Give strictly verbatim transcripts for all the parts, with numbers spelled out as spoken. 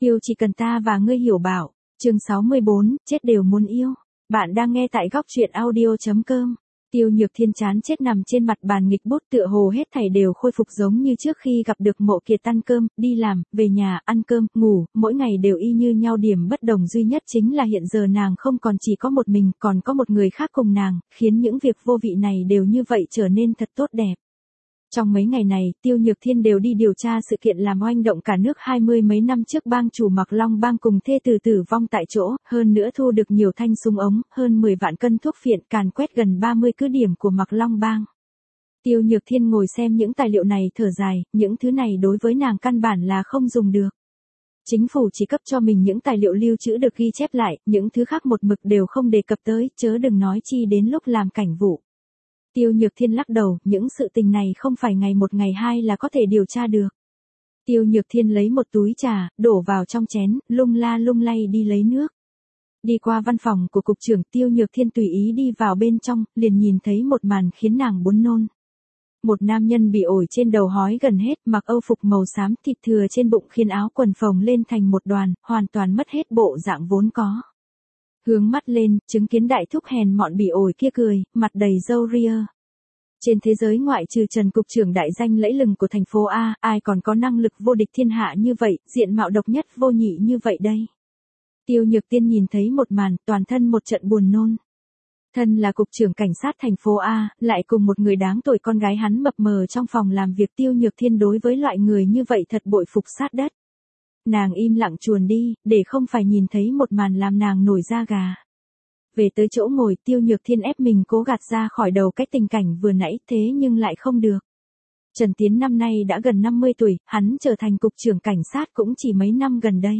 Yêu chỉ cần ta và ngươi hiểu bảo. Chương sáu mươi bốn, chết đều muốn yêu. Bạn đang nghe tại góc truyện audio chấm com. Tiêu Nhược Thiên chán chết nằm trên mặt bàn nghịch bút, tựa hồ hết thảy đều khôi phục giống như trước khi gặp được Mộ Kiệt. Ăn cơm, đi làm, về nhà, ăn cơm, ngủ, mỗi ngày đều y như nhau, điểm bất đồng duy nhất chính là hiện giờ nàng không còn chỉ có một mình, còn có một người khác cùng nàng, khiến những việc vô vị này đều như vậy trở nên thật tốt đẹp. Trong mấy ngày này, Tiêu Nhược Thiên đều đi điều tra sự kiện làm oanh động cả nước hai mươi mấy năm trước bang chủ Mạc Long Bang cùng thê tử tử vong tại chỗ, hơn nữa thu được nhiều thanh súng ống, hơn mười vạn cân thuốc phiện, càn quét gần ba mươi cứ điểm của Mạc Long Bang. Tiêu Nhược Thiên ngồi xem những tài liệu này thở dài, những thứ này đối với nàng căn bản là không dùng được. Chính phủ chỉ cấp cho mình những tài liệu lưu trữ được ghi chép lại, những thứ khác một mực đều không đề cập tới, chớ đừng nói chi đến lúc làm cảnh vụ. Tiêu Nhược Thiên lắc đầu, những sự tình này không phải ngày một ngày hai là có thể điều tra được. Tiêu Nhược Thiên lấy một túi trà, đổ vào trong chén, lung la lung lay đi lấy nước. Đi qua văn phòng của cục trưởng, Tiêu Nhược Thiên tùy ý đi vào bên trong, liền nhìn thấy một màn khiến nàng buồn nôn. Một nam nhân bị ổi trên đầu hói gần hết, mặc âu phục màu xám, thịt thừa trên bụng khiến áo quần phồng lên thành một đoàn, hoàn toàn mất hết bộ dạng vốn có. Hướng mắt lên, chứng kiến đại thúc hèn mọn bị ổi kia cười, mặt đầy râu ria. Trên thế giới ngoại trừ Trần cục trưởng đại danh lẫy lừng của thành phố A, ai còn có năng lực vô địch thiên hạ như vậy, diện mạo độc nhất vô nhị như vậy đây. Tiêu Nhược Tiên nhìn thấy một màn, toàn thân một trận buồn nôn. Thân là cục trưởng cảnh sát thành phố A, lại cùng một người đáng tuổi con gái hắn mập mờ trong phòng làm việc. Tiêu Nhược Thiên đối với loại người như vậy thật bội phục sát đất. Nàng im lặng chuồn đi, để không phải nhìn thấy một màn làm nàng nổi da gà. Về tới chỗ ngồi, Tiêu Nhược Thiên ép mình cố gạt ra khỏi đầu cái tình cảnh vừa nãy, thế nhưng lại không được. Trần Tiến năm nay đã gần năm mươi tuổi, hắn trở thành cục trưởng cảnh sát cũng chỉ mấy năm gần đây.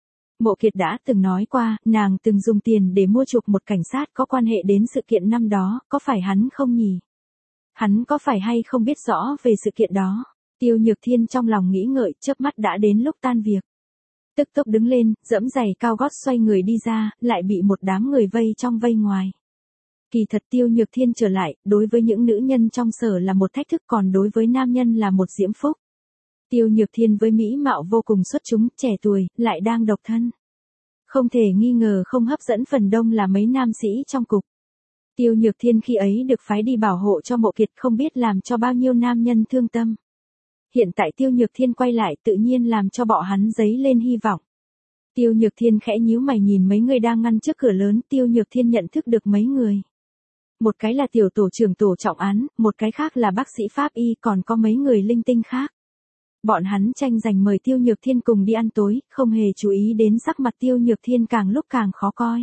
Mộ Kiệt đã từng nói qua, nàng từng dùng tiền để mua chuộc một cảnh sát có quan hệ đến sự kiện năm đó, có phải hắn không nhỉ? Hắn có phải hay không biết rõ về sự kiện đó? Tiêu Nhược Thiên trong lòng nghĩ ngợi, chớp mắt đã đến lúc tan việc. Tức tốc đứng lên, giẫm giày cao gót xoay người đi ra, lại bị một đám người vây trong vây ngoài. Kỳ thật Tiêu Nhược Thiên trở lại, đối với những nữ nhân trong sở là một thách thức, còn đối với nam nhân là một diễm phúc. Tiêu Nhược Thiên với mỹ mạo vô cùng xuất chúng, trẻ tuổi, lại đang độc thân. Không thể nghi ngờ không hấp dẫn phần đông là mấy nam sĩ trong cục. Tiêu Nhược Thiên khi ấy được phái đi bảo hộ cho Mộ Kiệt, không biết làm cho bao nhiêu nam nhân thương tâm. Hiện tại Tiêu Nhược Thiên quay lại tự nhiên làm cho bọn hắn dấy lên hy vọng. Tiêu Nhược Thiên khẽ nhíu mày nhìn mấy người đang ngăn trước cửa lớn, Tiêu Nhược Thiên nhận thức được mấy người. Một cái là tiểu tổ trưởng tổ trọng án, một cái khác là bác sĩ pháp y, còn có mấy người linh tinh khác. Bọn hắn tranh giành mời Tiêu Nhược Thiên cùng đi ăn tối, không hề chú ý đến sắc mặt Tiêu Nhược Thiên càng lúc càng khó coi.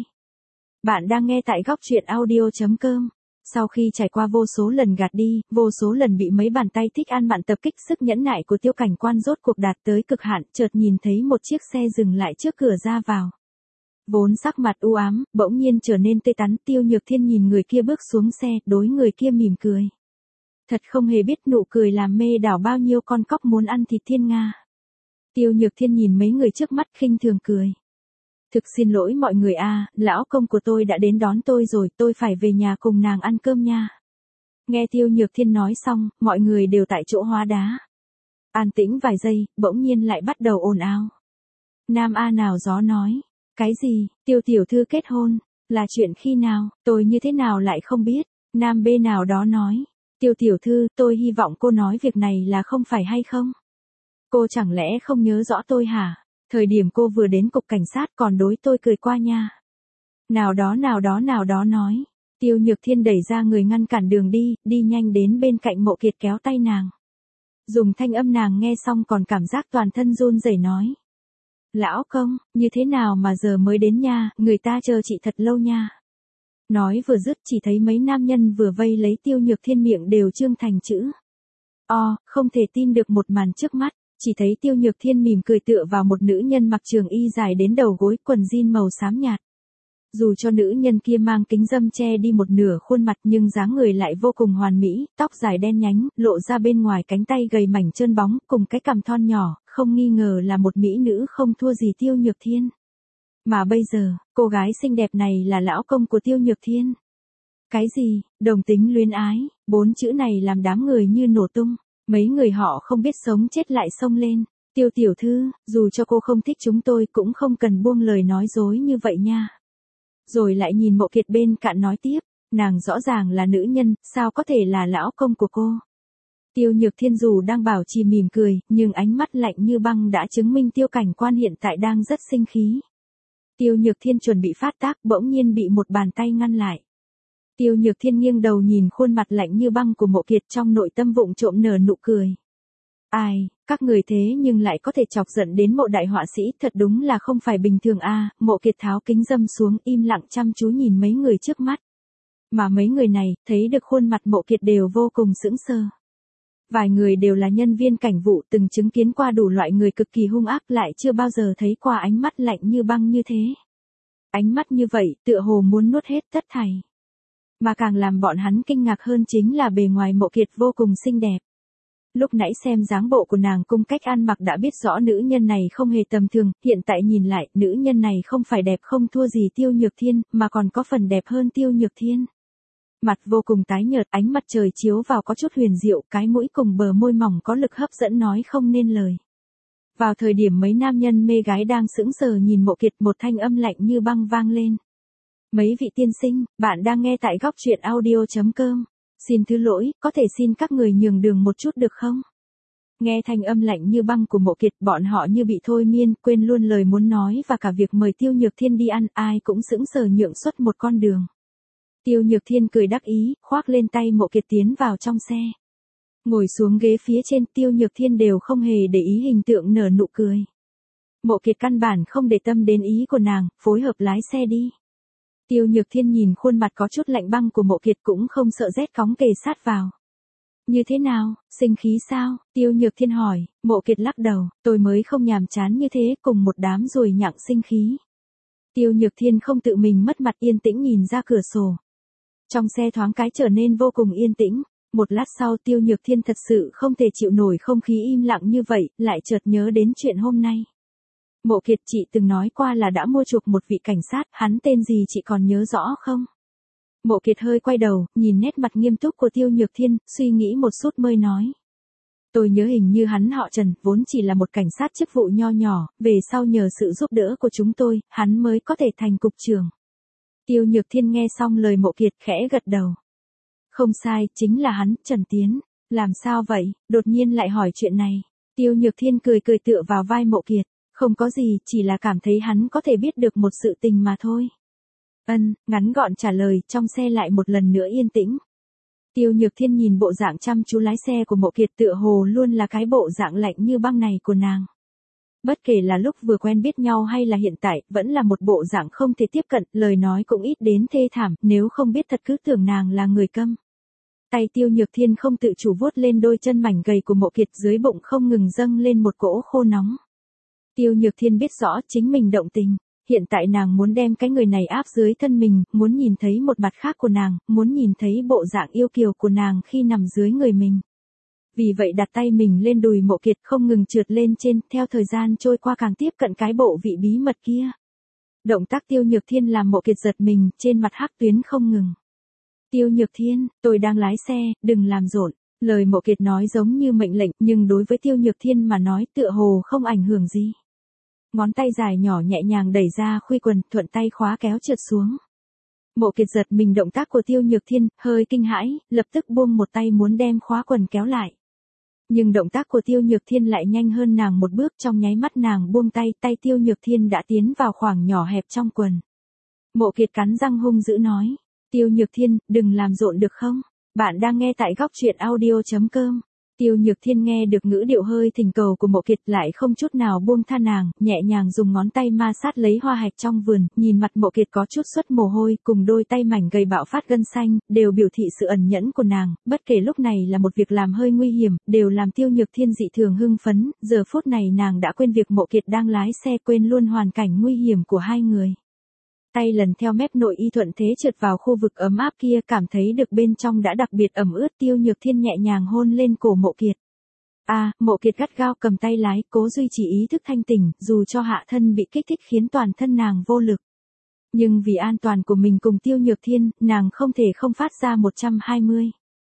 Bạn đang nghe tại góc truyện audio chấm com. Sau khi trải qua vô số lần gạt đi, vô số lần bị mấy bàn tay thích ăn mặn tập kích, sức nhẫn nại của Tiêu cảnh quan rốt cuộc đạt tới cực hạn, chợt nhìn thấy một chiếc xe dừng lại trước cửa ra vào. Vốn sắc mặt u ám, bỗng nhiên trở nên tươi tắn. Tiêu Nhược Thiên nhìn người kia bước xuống xe, đối người kia mỉm cười. Thật không hề biết nụ cười làm mê đảo bao nhiêu con cóc muốn ăn thịt thiên nga. Tiêu Nhược Thiên nhìn mấy người trước mắt khinh thường cười. Thực xin lỗi mọi người a, lão công của tôi đã đến đón tôi rồi, tôi phải về nhà cùng nàng ăn cơm nha. Nghe Tiêu Nhược Thiên nói xong, mọi người đều tại chỗ hóa đá. An tĩnh vài giây, bỗng nhiên lại bắt đầu ồn ào. Nam A nào gió nói, cái gì, Tiêu tiểu thư kết hôn, là chuyện khi nào, tôi như thế nào lại không biết. Nam B nào đó nói, Tiêu tiểu thư, tôi hy vọng cô nói việc này là không phải hay không? Cô chẳng lẽ không nhớ rõ tôi hả? Thời điểm cô vừa đến cục cảnh sát còn đối tôi cười qua nha. Nào đó nào đó nào đó nói. Tiêu Nhược Thiên đẩy ra người ngăn cản đường đi, đi nhanh đến bên cạnh Mộ Kiệt kéo tay nàng. Dùng thanh âm nàng nghe xong còn cảm giác toàn thân run rẩy nói. Lão công, như thế nào mà giờ mới đến nha, người ta chờ chị thật lâu nha. Nói vừa dứt chỉ thấy mấy nam nhân vừa vây lấy Tiêu Nhược Thiên miệng đều trương thành chữ O, không thể tin được một màn trước mắt. Chỉ thấy Tiêu Nhược Thiên mỉm cười tựa vào một nữ nhân mặc trường y dài đến đầu gối, quần jean màu xám nhạt. Dù cho nữ nhân kia mang kính râm che đi một nửa khuôn mặt nhưng dáng người lại vô cùng hoàn mỹ, tóc dài đen nhánh, lộ ra bên ngoài cánh tay gầy mảnh trơn bóng, cùng cái cằm thon nhỏ, không nghi ngờ là một mỹ nữ không thua gì Tiêu Nhược Thiên. Mà bây giờ, cô gái xinh đẹp này là lão công của Tiêu Nhược Thiên. Cái gì, đồng tính luyến ái, bốn chữ này làm đám người như nổ tung. Mấy người họ không biết sống chết lại xông lên. Tiêu tiểu thư, dù cho cô không thích chúng tôi cũng không cần buông lời nói dối như vậy nha. Rồi lại nhìn Mộ Kiệt bên cạnh nói tiếp, nàng rõ ràng là nữ nhân, sao có thể là lão công của cô. Tiêu Nhược Thiên dù đang bảo trì mỉm cười, nhưng ánh mắt lạnh như băng đã chứng minh Tiêu Cảnh Quan hiện tại đang rất sinh khí. Tiêu Nhược Thiên chuẩn bị phát tác bỗng nhiên bị một bàn tay ngăn lại. Tiêu Nhược Thiên nghiêng đầu nhìn khuôn mặt lạnh như băng của Mộ Kiệt trong nội tâm vụng trộm nở nụ cười. Ai, các người thế nhưng lại có thể chọc giận đến Mộ đại họa sĩ, thật đúng là không phải bình thường a. À, Mộ Kiệt tháo kính dâm xuống im lặng chăm chú nhìn mấy người trước mắt. Mà mấy người này, thấy được khuôn mặt Mộ Kiệt đều vô cùng sững sờ. Vài người đều là nhân viên cảnh vụ từng chứng kiến qua đủ loại người cực kỳ hung ác lại chưa bao giờ thấy qua ánh mắt lạnh như băng như thế. Ánh mắt như vậy tựa hồ muốn nuốt hết tất thảy. Mà càng làm bọn hắn kinh ngạc hơn chính là bề ngoài Mộ Kiệt vô cùng xinh đẹp. Lúc nãy xem dáng bộ của nàng cùng cách ăn mặc đã biết rõ nữ nhân này không hề tầm thường, hiện tại nhìn lại, nữ nhân này không phải đẹp không thua gì Tiêu Nhược Thiên, mà còn có phần đẹp hơn Tiêu Nhược Thiên. Mặt vô cùng tái nhợt, ánh mặt trời chiếu vào có chút huyền diệu, cái mũi cùng bờ môi mỏng có lực hấp dẫn nói không nên lời. Vào thời điểm mấy nam nhân mê gái đang sững sờ nhìn Mộ Kiệt, một thanh âm lạnh như băng vang lên. Mấy vị tiên sinh, bạn đang nghe tại góc truyện audio chấm com. Xin thứ lỗi, có thể xin các người nhường đường một chút được không? Nghe thanh âm lạnh như băng của Mộ Kiệt, bọn họ như bị thôi miên, quên luôn lời muốn nói và cả việc mời Tiêu Nhược Thiên đi ăn, ai cũng sững sờ nhượng xuất một con đường. Tiêu Nhược Thiên cười đắc ý, khoác lên tay Mộ Kiệt tiến vào trong xe. Ngồi xuống ghế phía trên, Tiêu Nhược Thiên đều không hề để ý hình tượng nở nụ cười. Mộ Kiệt căn bản không để tâm đến ý của nàng, phối hợp lái xe đi. Tiêu Nhược Thiên nhìn khuôn mặt có chút lạnh băng của Mộ Kiệt cũng không sợ rét cóng kề sát vào. Như thế nào, sinh khí sao? Tiêu Nhược Thiên hỏi. Mộ Kiệt lắc đầu, tôi mới không nhàm chán như thế, cùng một đám ruồi nhặng sinh khí. Tiêu Nhược Thiên không tự mình mất mặt, yên tĩnh nhìn ra cửa sổ. Trong xe thoáng cái trở nên vô cùng yên tĩnh. Một lát sau Tiêu Nhược Thiên thật sự không thể chịu nổi không khí im lặng như vậy, lại chợt nhớ đến chuyện hôm nay. Mộ Kiệt, chị từng nói qua là đã mua chuộc một vị cảnh sát, hắn tên gì chị còn nhớ rõ không? Mộ Kiệt hơi quay đầu, nhìn nét mặt nghiêm túc của Tiêu Nhược Thiên, suy nghĩ một chút mới nói. Tôi nhớ hình như hắn họ Trần, vốn chỉ là một cảnh sát chức vụ nho nhỏ, về sau nhờ sự giúp đỡ của chúng tôi, hắn mới có thể thành cục trưởng. Tiêu Nhược Thiên nghe xong lời Mộ Kiệt khẽ gật đầu. Không sai, chính là hắn, Trần Tiến. Làm sao vậy, đột nhiên lại hỏi chuyện này. Tiêu Nhược Thiên cười cười tựa vào vai Mộ Kiệt. Không có gì, chỉ là cảm thấy hắn có thể biết được một sự tình mà thôi. Ân, ngắn gọn trả lời, trong xe lại một lần nữa yên tĩnh. Tiêu Nhược Thiên nhìn bộ dạng chăm chú lái xe của Mộ Kiệt tựa hồ luôn là cái bộ dạng lạnh như băng này của nàng. Bất kể là lúc vừa quen biết nhau hay là hiện tại, vẫn là một bộ dạng không thể tiếp cận, lời nói cũng ít đến thê thảm, nếu không biết thật cứ tưởng nàng là người câm. Tay Tiêu Nhược Thiên không tự chủ vuốt lên đôi chân mảnh gầy của Mộ Kiệt, dưới bụng không ngừng dâng lên một cỗ khô nóng. Tiêu Nhược Thiên biết rõ chính mình động tình, hiện tại nàng muốn đem cái người này áp dưới thân mình, muốn nhìn thấy một mặt khác của nàng, muốn nhìn thấy bộ dạng yêu kiều của nàng khi nằm dưới người mình. Vì vậy đặt tay mình lên đùi Mộ Kiệt không ngừng trượt lên trên, theo thời gian trôi qua càng tiếp cận cái bộ vị bí mật kia. Động tác Tiêu Nhược Thiên làm Mộ Kiệt giật mình, trên mặt hắc tuyến không ngừng. Tiêu Nhược Thiên, tôi đang lái xe, đừng làm rộn. Lời Mộ Kiệt nói giống như mệnh lệnh, nhưng đối với Tiêu Nhược Thiên mà nói tựa hồ không ảnh hưởng gì. Ngón tay dài nhỏ nhẹ nhàng đẩy ra khuy quần, thuận tay khóa kéo trượt xuống. Mộ Kiệt giật mình động tác của Tiêu Nhược Thiên, hơi kinh hãi, lập tức buông một tay muốn đem khóa quần kéo lại. Nhưng động tác của Tiêu Nhược Thiên lại nhanh hơn nàng một bước, trong nháy mắt nàng buông tay, tay Tiêu Nhược Thiên đã tiến vào khoảng nhỏ hẹp trong quần. Mộ Kiệt cắn răng hung dữ nói, Tiêu Nhược Thiên, đừng làm rộn được không? Bạn đang nghe tại góc truyện audio chấm com. Tiêu Nhược Thiên nghe được ngữ điệu hơi thình cầu của Mộ Kiệt lại không chút nào buông tha nàng, nhẹ nhàng dùng ngón tay ma sát lấy hoa hạch trong vườn, nhìn mặt Mộ Kiệt có chút xuất mồ hôi, cùng đôi tay mảnh gầy bạo phát gân xanh, đều biểu thị sự ẩn nhẫn của nàng, bất kể lúc này là một việc làm hơi nguy hiểm, đều làm Tiêu Nhược Thiên dị thường hưng phấn, giờ phút này nàng đã quên việc Mộ Kiệt đang lái xe, quên luôn hoàn cảnh nguy hiểm của hai người. Tay lần theo mép nội y thuận thế trượt vào khu vực ấm áp kia, cảm thấy được bên trong đã đặc biệt ẩm ướt. Tiêu Nhược Thiên nhẹ nhàng hôn lên cổ Mộ Kiệt. A, à, Mộ Kiệt gắt gao cầm tay lái, cố duy trì ý thức thanh tỉnh, dù cho hạ thân bị kích thích khiến toàn thân nàng vô lực. Nhưng vì an toàn của mình cùng Tiêu Nhược Thiên, nàng không thể không phát ra một trăm hai mươi.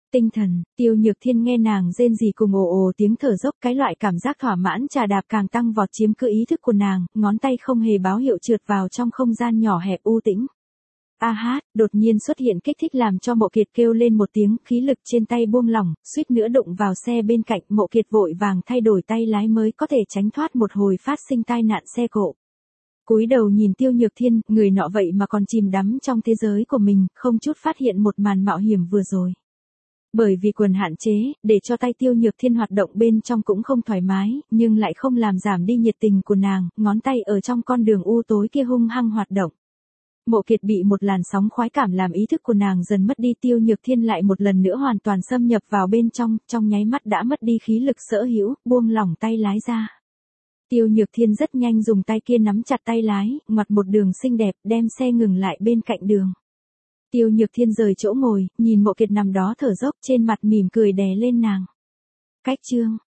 tinh thần. Tiêu Nhược Thiên nghe nàng rên rỉ cùng ồ ồ tiếng thở dốc, cái loại cảm giác thỏa mãn trà đạp càng tăng vọt chiếm cứ ý thức của nàng, ngón tay không hề báo hiệu trượt vào trong không gian nhỏ hẹp u tĩnh. A hát, đột nhiên xuất hiện kích thích làm cho Mộ Kiệt kêu lên một tiếng, khí lực trên tay buông lỏng, suýt nữa đụng vào xe bên cạnh. Mộ Kiệt vội vàng thay đổi tay lái mới có thể tránh thoát một hồi phát sinh tai nạn xe cộ. Cúi đầu nhìn Tiêu Nhược Thiên, người nọ vậy mà còn chìm đắm trong thế giới của mình, không chút phát hiện một màn mạo hiểm vừa rồi. Bởi vì quần hạn chế, để cho tay Tiêu Nhược Thiên hoạt động bên trong cũng không thoải mái, nhưng lại không làm giảm đi nhiệt tình của nàng, ngón tay ở trong con đường u tối kia hung hăng hoạt động. Mộ Kiệt bị một làn sóng khoái cảm làm ý thức của nàng dần mất đi, Tiêu Nhược Thiên lại một lần nữa hoàn toàn xâm nhập vào bên trong, trong nháy mắt đã mất đi khí lực sở hữu, buông lỏng tay lái ra. Tiêu Nhược Thiên rất nhanh dùng tay kia nắm chặt tay lái, ngoặt một đường xinh đẹp, đem xe ngừng lại bên cạnh đường. Tiêu Nhược Thiên rời chỗ ngồi, nhìn Mộ Kiệt nằm đó thở dốc, trên mặt mỉm cười đè lên nàng. Cách chương